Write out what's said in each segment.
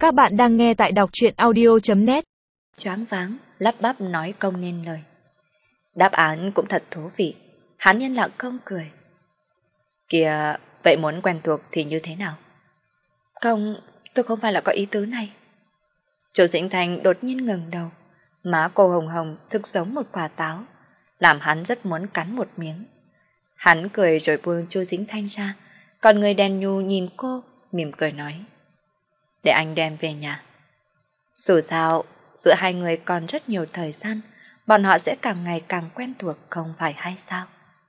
Các bạn đang nghe tại đọc truyện audio.net. Choáng váng, lắp bắp nói không nên lời. Đáp án cũng thật thú vị. Hắn yên lặng không cười. Kìa, vậy muốn quen thuộc thì như thế nào? Không, tôi không phải là có ý tứ này. Chu Dĩnh Thanh đột nhiên ngẩng đầu. Má cô hồng hồng thực giống một quả táo, làm hắn rất muốn cắn một miếng. Hắn cười rồi buông Chu Dĩnh Thanh ra, còn người đen nhu nhìn cô, mỉm cười nói. Để anh đem về nhà. Dù sao, giữa hai người còn rất nhiều thời gian, bọn họ sẽ càng ngày càng quen thuộc, không phải hay sao?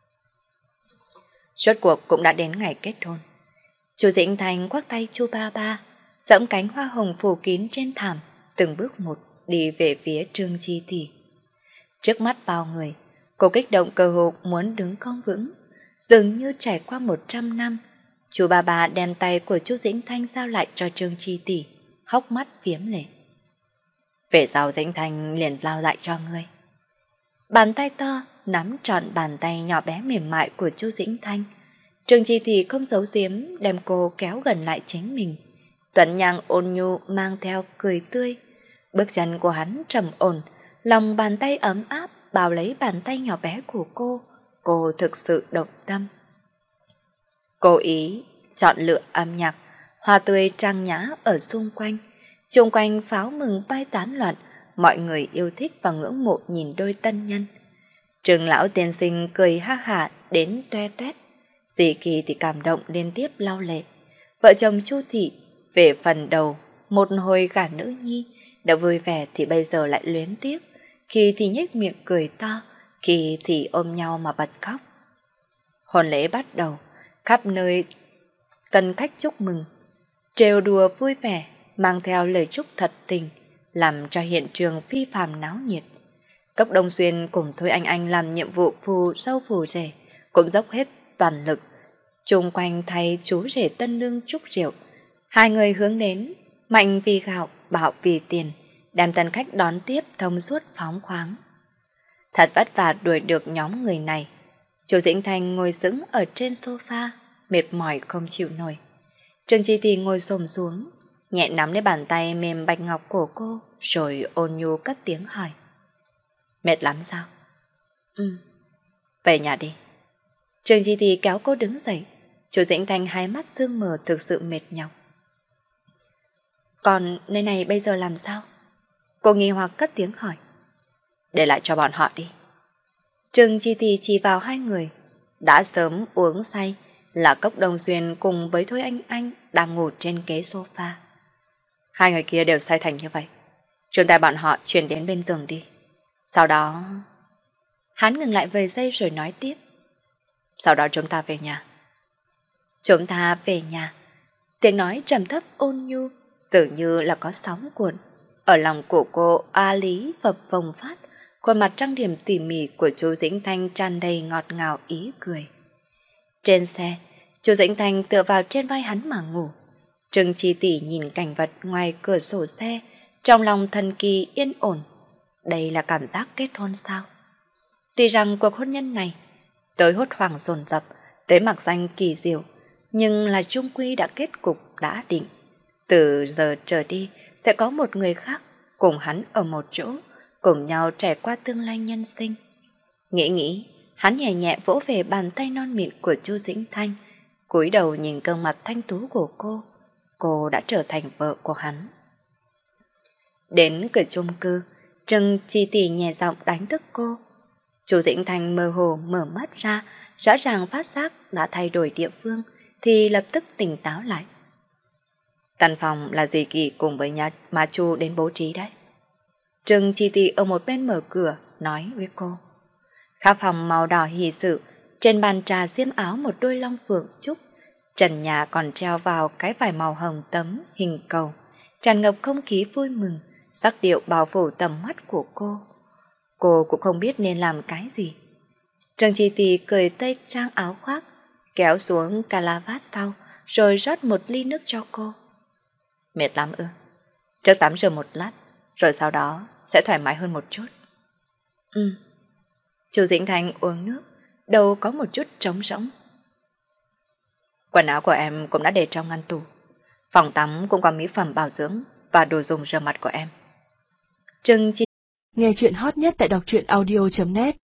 Rốt cuộc cũng đã đến ngày kết hôn. Chu Dĩnh Thanh khoác tay Chu Ba Ba, dẫm cánh hoa hồng phủ kín trên thảm, từng bước một đi về phía Trương Chi Tỷ. Trước mắt bao người, cô kích động cơ hồ muốn đứng không vững, dường như trải qua 100 năm. Chu Ba Ba đem tay của Chu Dĩnh Thanh giao lại cho Trương Chi Tỷ, hốc mắt phiếm lệ. Về sau Dĩnh Thanh liền lao lại cho ngươi. Bàn tay to nắm trọn bàn tay nhỏ bé mềm mại của Chu Dĩnh Thanh. Trương Chi Tỷ không giấu giếm đem cô kéo gần lại chính mình. Tuấn nhang ôn nhu mang theo cười tươi. Bước chân của hắn trầm ổn, lòng bàn tay ấm áp bao lấy bàn tay nhỏ bé của cô. Cô thực sự động tâm. Cố ý chọn lựa âm nhạc, hoa tươi trang nhã ở xung quanh. Xung quanh pháo mừng bay tán loạn, mọi người yêu thích và ngưỡng mộ nhìn đôi tân nhân. Trương lão tiên sinh cười ha hả đến toe toét. Dì Kỳ thì cảm động liên tiếp lau lệ. Vợ chồng Chu Thị về phần đầu một hồi gả nữ nhi đã vui vẻ thì bây giờ lại luyến tiếc, khi thì nhếch miệng cười to, khi thì ôm nhau mà bật khóc. Hôn lễ bắt đầu, khắp nơi tân khách chúc mừng, trêu đùa vui vẻ, mang theo lời chúc thật tình, làm cho hiện trường phi phàm náo nhiệt. Cốc Đông Xuyên cùng Thôi Anh làm nhiệm vụ phù dâu phù rể, cũng dốc hết toàn lực, chung quanh thay chú rể tân nương chúc rượu. Hai người hướng đến, mạnh vì gạo, bạo vì tiền, đem tân khách đón tiếp thông suốt phóng khoáng. Thật vất vả đuổi được nhóm người này. Chu Dĩnh Thanh ngồi sững ở trên sofa, mệt mỏi không chịu nổi. Trương Chi Tỷ ngồi xổm xuống, nhẹ nắm lấy bàn tay mềm bạch ngọc của cô, rồi ôn nhu cất tiếng hỏi. Mệt lắm sao? Về nhà đi. Trương Chi Tỷ kéo cô đứng dậy. Chu Dĩnh Thanh hai mắt sương mờ thực sự mệt nhọc. Còn nơi này bây giờ làm sao? Cô nghi hoặc cất tiếng hỏi. Để lại cho bọn họ đi. Trương Chi Tỷ chỉ vào hai người. Đã sớm uống say là Cốc Đông Xuyên cùng với Thôi Anh đang ngủ trên ghế sofa. Hai người kia đều say thành như vậy. Chúng ta bọn họ chuyển đến bên giường đi. Sau đó... Hắn ngừng lại vài giây rồi nói tiếp. Sau đó chúng ta về nhà. Chúng ta về nhà. Tiếng nói trầm thấp ôn nhu, dường như là có sóng cuộn. Ở lòng của cô A Lý phập phồng phát, khuôn mặt trang điểm tỉ mỉ của chú Dĩnh Thanh tràn đầy ngọt ngào ý cười. Trên xe, chú Dĩnh Thanh tựa vào trên vai hắn mà ngủ. Trương Chi Tỷ nhìn cảnh vật ngoài cửa sổ xe, trong lòng thần kỳ yên ổn. Đây là cảm giác kết hôn sao? Tuy rằng cuộc hôn nhân này tới hốt hoảng dồn dập, tới mặc danh kỳ diệu, nhưng là chung quy đã kết cục đã định. Từ giờ trở đi sẽ có một người khác cùng hắn ở một chỗ, cùng nhau trải qua tương lai nhân sinh. Nghĩ, hắn nhẹ nhẹ vỗ về bàn tay non mịn của Chu Dĩnh Thanh, cúi đầu nhìn gương mặt thanh tú của cô. Cô đã trở thành vợ của hắn. Đến cửa chung cư, Trương Chi Tỷ nhẹ giọng đánh thức cô. Chu Dĩnh Thanh mơ hồ mở mắt ra, rõ ràng phát giác đã thay đổi địa phương, thì lập tức tỉnh táo lại. Căn phòng là dì Kỳ cùng với nhà má Chu đến bố trí đấy. Trương Chi Tỷ ở một bên mở cửa, nói với cô. Khắp phòng màu đỏ hỷ sự, trên bàn trà xiêm áo một đôi long phượng trúc, trần nhà còn treo vào cái vải màu hồng tấm hình cầu, tràn ngập không khí vui mừng, sắc điệu bao phủ tầm mắt của cô. Cô cũng không biết nên làm cái gì. Trương Chi Tỷ cởi tay trang áo khoác, kéo xuống calavat sau, rồi rót một ly nước cho cô. Mệt lắm ư? Trước tắm rửa một lát, rồi sau đó sẽ thoải mái hơn một chút. Chu Dĩnh Thanh uống nước, đầu có một chút trống rỗng. Quần áo của em cũng đã để trong ngăn tủ. Phòng tắm cũng có mỹ phẩm bảo dưỡng và đồ dùng rửa mặt của em. Trương Chi Nghe chuyện hot nhất tại đọc truyện audio.net